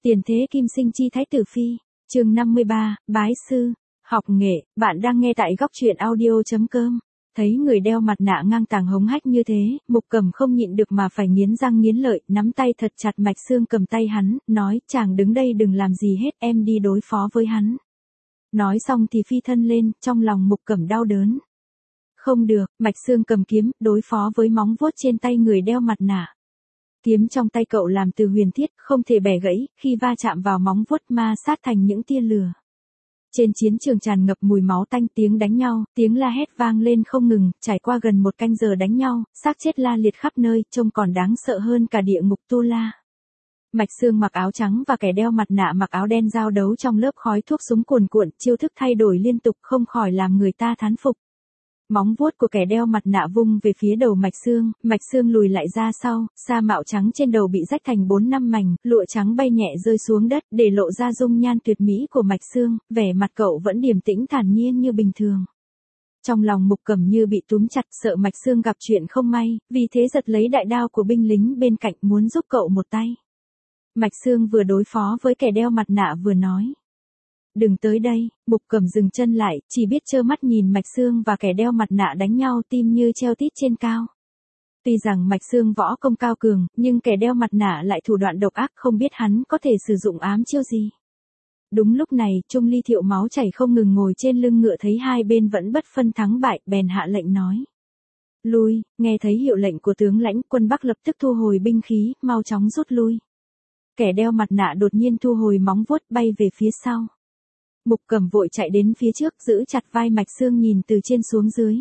Tiền thế kim sinh chi thái tử phi, chương 53, bái sư, học nghệ, bạn đang nghe tại góc truyện audio.com. Thấy người đeo mặt nạ ngang tàng hống hách như thế, Mục Cẩm không nhịn được mà phải nghiến răng nghiến lợi, nắm tay thật chặt Mạch Sương cầm tay hắn, nói, chàng đứng đây đừng làm gì hết, em đi đối phó với hắn. Nói xong thì phi thân lên, trong lòng Mục Cẩm đau đớn. Không được, Mạch Sương cầm kiếm, đối phó với móng vuốt trên tay người đeo mặt nạ. Kiếm trong tay cậu làm từ huyền thiết, không thể bẻ gãy, khi va chạm vào móng vuốt ma sát thành những tia lửa. Trên chiến trường tràn ngập mùi máu tanh, tiếng đánh nhau, tiếng la hét vang lên không ngừng, trải qua gần 1 canh giờ đánh nhau, xác chết la liệt khắp nơi, trông còn đáng sợ hơn cả địa ngục Tu La. Mạch Sương mặc áo trắng và kẻ đeo mặt nạ mặc áo đen giao đấu trong lớp khói thuốc súng cuồn cuộn, chiêu thức thay đổi liên tục không khỏi làm người ta thán phục. Móng vuốt của kẻ đeo mặt nạ vung về phía đầu Mạch Sương lùi lại ra sau, sa mạo trắng trên đầu bị rách thành 4-5 mảnh, lụa trắng bay nhẹ rơi xuống đất, để lộ ra dung nhan tuyệt mỹ của Mạch Sương, vẻ mặt cậu vẫn điềm tĩnh thản nhiên như bình thường. Trong lòng Mục Cẩm như bị túm chặt, sợ Mạch Sương gặp chuyện không may, vì thế giật lấy đại đao của binh lính bên cạnh muốn giúp cậu một tay. Mạch Sương vừa đối phó với kẻ đeo mặt nạ vừa nói. Đừng tới đây, Mục Cẩm dừng chân lại, chỉ biết trơ mắt nhìn Mạch Sương và kẻ đeo mặt nạ đánh nhau, tim như treo tít trên cao. Tuy rằng Mạch Sương võ công cao cường, nhưng kẻ đeo mặt nạ lại thủ đoạn độc ác, không biết hắn có thể sử dụng ám chiêu gì. Đúng lúc này, Trung Ly Thiệu máu chảy không ngừng ngồi trên lưng ngựa thấy hai bên vẫn bất phân thắng bại, bèn hạ lệnh nói. Lui, nghe thấy hiệu lệnh của tướng lãnh, quân Bắc lập tức thu hồi binh khí, mau chóng rút lui. Kẻ đeo mặt nạ đột nhiên thu hồi móng vuốt bay về phía sau. Mục Cẩm vội chạy đến phía trước, giữ chặt vai Mạch Sương nhìn từ trên xuống dưới.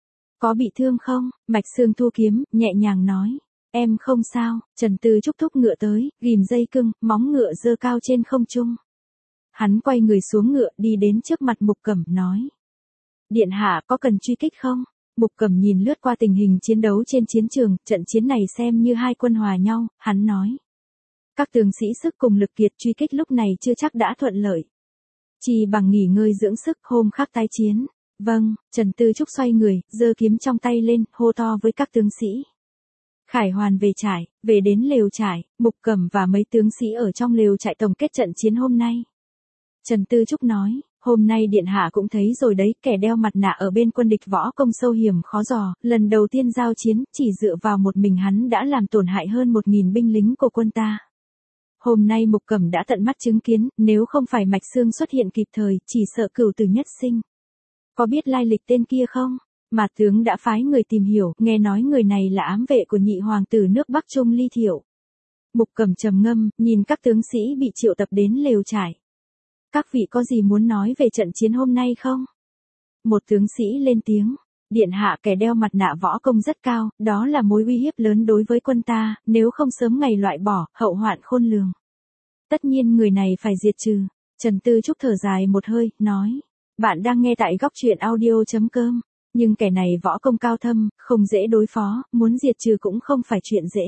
Có bị thương không? Mạch Sương thu kiếm, nhẹ nhàng nói. Em không sao. Trần Tư Trúc thúc ngựa tới, ghìm dây cưng, móng ngựa giơ cao trên không trung. Hắn quay người xuống ngựa, đi đến trước mặt Mục Cẩm, nói. Điện hạ có cần truy kích không? Mục Cẩm nhìn lướt qua tình hình chiến đấu trên chiến trường, trận chiến này xem như hai quân hòa nhau, hắn nói. Các tướng sĩ sức cùng lực kiệt, truy kích lúc này chưa chắc đã thuận lợi. Chỉ bằng nghỉ ngơi dưỡng sức, hôm khác tái chiến. Vâng, Trần Tư Trúc xoay người, giơ kiếm trong tay lên, hô to với các tướng sĩ. Khải hoàn về trại, về đến lều trại, Mục Cẩm và mấy tướng sĩ ở trong lều trại tổng kết trận chiến hôm nay. Trần Tư Trúc nói, hôm nay điện hạ cũng thấy rồi đấy, kẻ đeo mặt nạ ở bên quân địch võ công sâu hiểm khó dò, lần đầu tiên giao chiến, chỉ dựa vào một mình hắn đã làm tổn hại hơn 1.000 binh lính của quân ta. Hôm nay Mục Cẩm đã tận mắt chứng kiến, nếu không phải Mạch Sương xuất hiện kịp thời, chỉ sợ cửu tử nhất sinh. Có biết lai lịch tên kia không? Mà tướng đã phái người tìm hiểu, nghe nói người này là ám vệ của nhị hoàng tử nước Bắc Trung Ly Thiệu. Mục Cẩm trầm ngâm, nhìn các tướng sĩ bị triệu tập đến lều trại. Các vị có gì muốn nói về trận chiến hôm nay không? Một tướng sĩ lên tiếng. Điện hạ, kẻ đeo mặt nạ võ công rất cao, đó là mối uy hiếp lớn đối với quân ta, nếu không sớm ngày loại bỏ, hậu hoạn khôn lường. Tất nhiên người này phải diệt trừ. Trần Tư Trúc thở dài một hơi, nói. Bạn đang nghe tại góc truyện audio.com, nhưng kẻ này võ công cao thâm, không dễ đối phó, muốn diệt trừ cũng không phải chuyện dễ.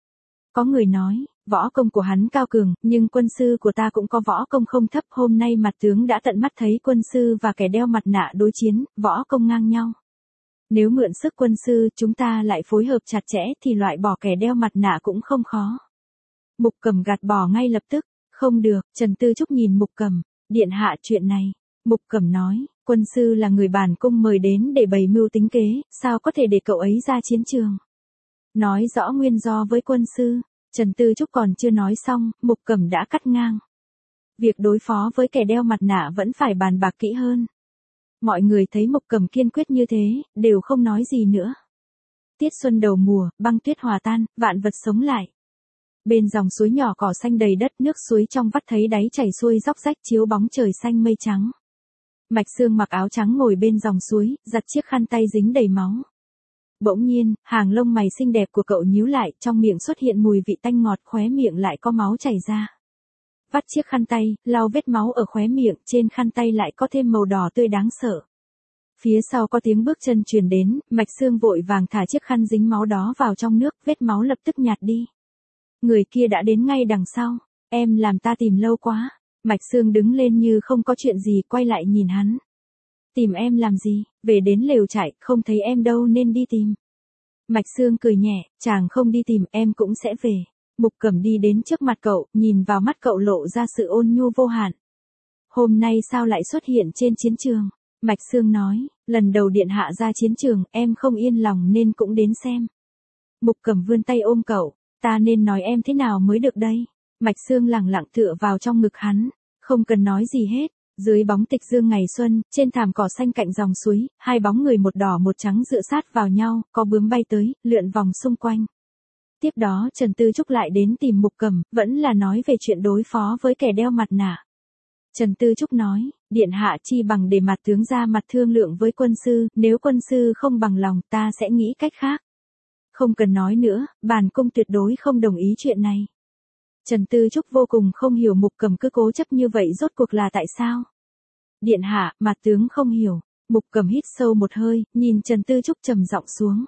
Có người nói, võ công của hắn cao cường, nhưng quân sư của ta cũng có võ công không thấp, hôm nay mặt tướng đã tận mắt thấy quân sư và kẻ đeo mặt nạ đối chiến, võ công ngang nhau. Nếu mượn sức quân sư, chúng ta lại phối hợp chặt chẽ thì loại bỏ kẻ đeo mặt nạ cũng không khó. Mục Cẩm gạt bỏ ngay lập tức. Không được, Trần Tư Trúc nhìn Mục Cẩm, điện hạ chuyện này. Mục Cẩm nói, quân sư là người bản cung mời đến để bày mưu tính kế, sao có thể để cậu ấy ra chiến trường. Nói rõ nguyên do với quân sư, Trần Tư Trúc còn chưa nói xong, Mục Cẩm đã cắt ngang. Việc đối phó với kẻ đeo mặt nạ vẫn phải bàn bạc kỹ hơn. Mọi người thấy Mục Cẩm kiên quyết như thế, đều không nói gì nữa. Tiết xuân đầu mùa, băng tuyết hòa tan, vạn vật sống lại. Bên dòng suối nhỏ cỏ xanh đầy đất, nước suối trong vắt thấy đáy chảy xuôi róc rách chiếu bóng trời xanh mây trắng. Mạch Sương mặc áo trắng ngồi bên dòng suối, giặt chiếc khăn tay dính đầy máu. Bỗng nhiên, hàng lông mày xinh đẹp của cậu nhíu lại, trong miệng xuất hiện mùi vị tanh ngọt, khóe miệng lại có máu chảy ra. Vắt chiếc khăn tay, lau vết máu ở khóe miệng, trên khăn tay lại có thêm màu đỏ tươi đáng sợ. Phía sau có tiếng bước chân truyền đến, Mạch Sương vội vàng thả chiếc khăn dính máu đó vào trong nước, vết máu lập tức nhạt đi. Người kia đã đến ngay đằng sau. Em làm ta tìm lâu quá. Mạch Sương đứng lên như không có chuyện gì, quay lại nhìn hắn. Tìm em làm gì? Về đến lều trại, không thấy em đâu nên đi tìm. Mạch Sương cười nhẹ, chàng không đi tìm, em cũng sẽ về. Mục Cẩm đi đến trước mặt cậu, nhìn vào mắt cậu lộ ra sự ôn nhu vô hạn. Hôm nay sao lại xuất hiện trên chiến trường? Mạch Sương nói, lần đầu điện hạ ra chiến trường, em không yên lòng nên cũng đến xem. Mục Cẩm vươn tay ôm cậu, ta nên nói em thế nào mới được đây? Mạch Sương lẳng lặng tựa vào trong ngực hắn, không cần nói gì hết. Dưới bóng tịch dương ngày xuân, trên thảm cỏ xanh cạnh dòng suối, hai bóng người một đỏ một trắng dựa sát vào nhau, có bướm bay tới, lượn vòng xung quanh. Tiếp đó Trần Tư Trúc lại đến tìm Mục Cẩm, vẫn là nói về chuyện đối phó với kẻ đeo mặt nạ. Trần Tư Trúc nói, điện hạ chi bằng để mặt tướng ra mặt thương lượng với quân sư, nếu quân sư không bằng lòng ta sẽ nghĩ cách khác. Không cần nói nữa, bản cung tuyệt đối không đồng ý chuyện này. Trần Tư Trúc vô cùng không hiểu Mục Cẩm cứ cố chấp như vậy rốt cuộc là tại sao. Điện hạ, mặt tướng không hiểu. Mục Cẩm hít sâu một hơi, nhìn Trần Tư Trúc trầm giọng xuống.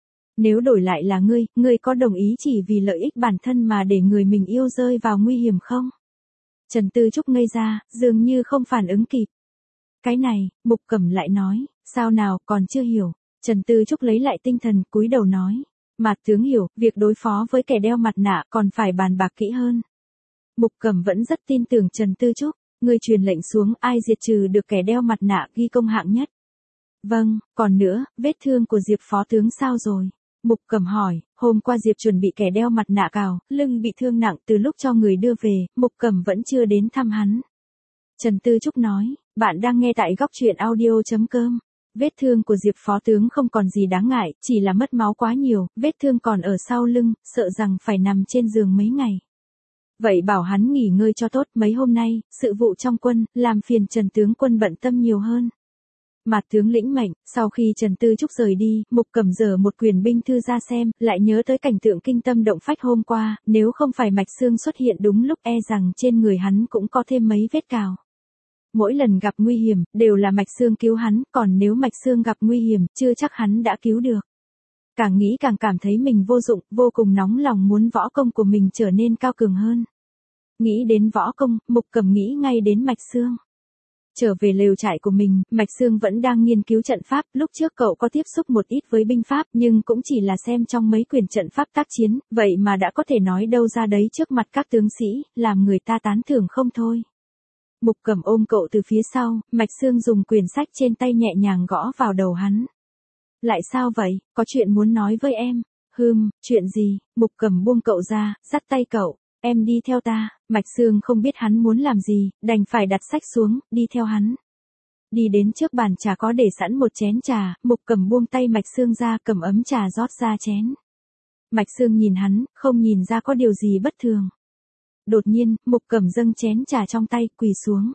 Nếu đổi lại là ngươi có đồng ý chỉ vì lợi ích bản thân mà để người mình yêu rơi vào nguy hiểm không? Trần Tư Trúc ngây ra, dường như không phản ứng kịp. Cái này, Mục Cẩm lại nói, sao nào, còn chưa hiểu. Trần Tư Trúc lấy lại tinh thần, cúi đầu nói. Mạt tướng hiểu, việc đối phó với kẻ đeo mặt nạ còn phải bàn bạc kỹ hơn. Mục Cẩm vẫn rất tin tưởng Trần Tư Trúc, ngươi truyền lệnh xuống ai diệt trừ được kẻ đeo mặt nạ ghi công hạng nhất. Vâng, còn nữa, vết thương của Diệp phó tướng sao rồi? Mục Cẩm hỏi, hôm qua Diệp chuẩn bị kẻ đeo mặt nạ cào, lưng bị thương nặng từ lúc cho người đưa về, Mục Cẩm vẫn chưa đến thăm hắn. Trần Tư Trúc nói, bạn đang nghe tại góc truyện audio.com. Vết thương của Diệp phó tướng không còn gì đáng ngại, chỉ là mất máu quá nhiều, vết thương còn ở sau lưng, sợ rằng phải nằm trên giường mấy ngày. Vậy bảo hắn nghỉ ngơi cho tốt, mấy hôm nay, sự vụ trong quân, làm phiền Trần tướng quân bận tâm nhiều hơn. Mạt tướng lĩnh mệnh, sau khi Trần Tư Trúc rời đi, Mục Cẩm giở một quyển binh thư ra xem, lại nhớ tới cảnh tượng kinh tâm động phách hôm qua, nếu không phải Mạch Sương xuất hiện đúng lúc e rằng trên người hắn cũng có thêm mấy vết cào. Mỗi lần gặp nguy hiểm, đều là Mạch Sương cứu hắn, còn nếu Mạch Sương gặp nguy hiểm, chưa chắc hắn đã cứu được. Càng nghĩ càng cảm thấy mình vô dụng, vô cùng nóng lòng muốn võ công của mình trở nên cao cường hơn. Nghĩ đến võ công, Mục Cẩm nghĩ ngay đến Mạch Sương. Trở về lều trại của mình, Mạch Sương vẫn đang nghiên cứu trận pháp, lúc trước cậu có tiếp xúc một ít với binh pháp nhưng cũng chỉ là xem trong mấy quyển trận pháp tác chiến, vậy mà đã có thể nói đâu ra đấy trước mặt các tướng sĩ, làm người ta tán thưởng không thôi. Mục Cẩm ôm cậu từ phía sau, Mạch Sương dùng quyển sách trên tay nhẹ nhàng gõ vào đầu hắn. Lại sao vậy, có chuyện muốn nói với em. Chuyện gì? Mục Cẩm buông cậu ra, dắt tay cậu. Em đi theo ta. Mạch Sương không biết hắn muốn làm gì, đành phải đặt sách xuống, đi theo hắn. Đi đến trước bàn trà có để sẵn một chén trà, Mục Cẩm buông tay Mạch Sương ra, cầm ấm trà rót ra chén. Mạch Sương nhìn hắn, không nhìn ra có điều gì bất thường. Đột nhiên, Mục Cẩm dâng chén trà trong tay, quỳ xuống.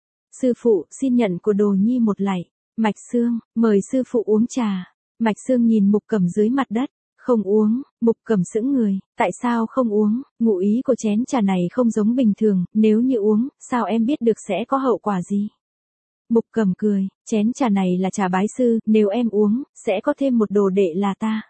Sư phụ, xin nhận của Đồ Nhi một lạy. Mạch Sương, mời sư phụ uống trà. Mạch Sương nhìn Mục Cẩm dưới mặt đất. Không uống. Mục Cẩm sững người, tại sao không uống? Ngụ ý của chén trà này không giống bình thường, nếu như uống, sao em biết được sẽ có hậu quả gì? Mục Cẩm cười, chén trà này là trà bái sư, nếu em uống, sẽ có thêm một đồ đệ là ta.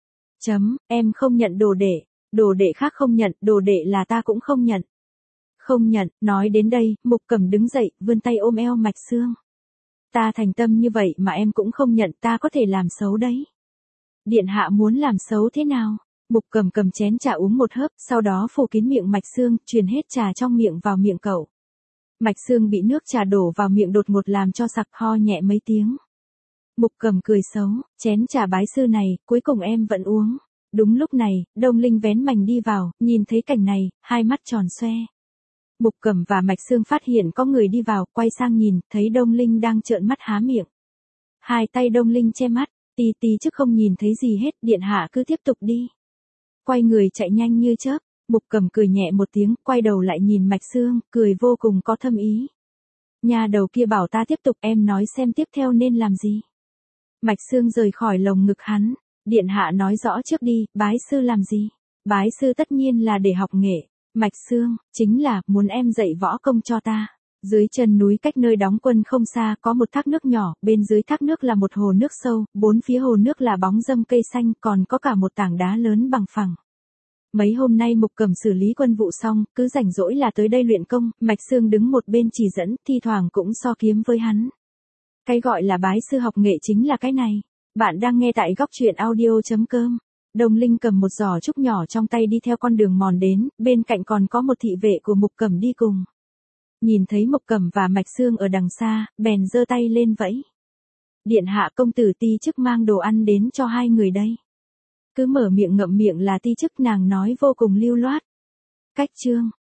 Em không nhận đồ đệ khác không nhận, đồ đệ là ta cũng không nhận. Không nhận, nói đến đây, Mục Cẩm đứng dậy, vươn tay ôm eo Mạch Sương. Ta thành tâm như vậy mà em cũng không nhận, ta có thể làm xấu đấy. Điện hạ muốn làm xấu thế nào? Mục Cẩm cầm chén trà uống một hớp, sau đó phủ kín miệng Mạch Sương, truyền hết trà trong miệng vào miệng cậu. Mạch Sương bị nước trà đổ vào miệng đột ngột làm cho sặc, ho nhẹ mấy tiếng. Mục Cẩm cười xấu, chén trà bái sư này, cuối cùng em vẫn uống. Đúng lúc này, Đông Linh vén mành đi vào, nhìn thấy cảnh này, hai mắt tròn xoe. Mục Cẩm và Mạch Sương phát hiện có người đi vào, quay sang nhìn, thấy Đông Linh đang trợn mắt há miệng. Hai tay Đông Linh che mắt, tí chứ không nhìn thấy gì hết, điện hạ cứ tiếp tục đi. Quay người chạy nhanh như chớp, Mục Cẩm cười nhẹ một tiếng, quay đầu lại nhìn Mạch Sương, cười vô cùng có thâm ý. Nhà đầu kia bảo ta tiếp tục, em nói xem tiếp theo nên làm gì. Mạch Sương rời khỏi lồng ngực hắn, điện hạ nói rõ trước đi, bái sư làm gì? Bái sư tất nhiên là để học nghệ. Mạch Sương, chính là, muốn em dạy võ công cho ta. Dưới chân núi cách nơi đóng quân không xa có một thác nước nhỏ, bên dưới thác nước là một hồ nước sâu, bốn phía hồ nước là bóng râm cây xanh, còn có cả một tảng đá lớn bằng phẳng. Mấy hôm nay Mục Cẩm xử lý quân vụ xong, cứ rảnh rỗi là tới đây luyện công, Mạch Sương đứng một bên chỉ dẫn, thi thoảng cũng so kiếm với hắn. Cái gọi là bái sư học nghệ chính là cái này. Bạn đang nghe tại góc truyện audio.com. Đông Linh cầm một giỏ trúc nhỏ trong tay đi theo con đường mòn đến, bên cạnh còn có một thị vệ của Mục Cẩm đi cùng. Nhìn thấy Mục Cẩm và Mạch Sương ở đằng xa, bèn giơ tay lên vẫy. Điện hạ công tử ti chức mang đồ ăn đến cho hai người đây. Cứ mở miệng ngậm miệng là ti chức, nàng nói vô cùng lưu loát. Cách chương.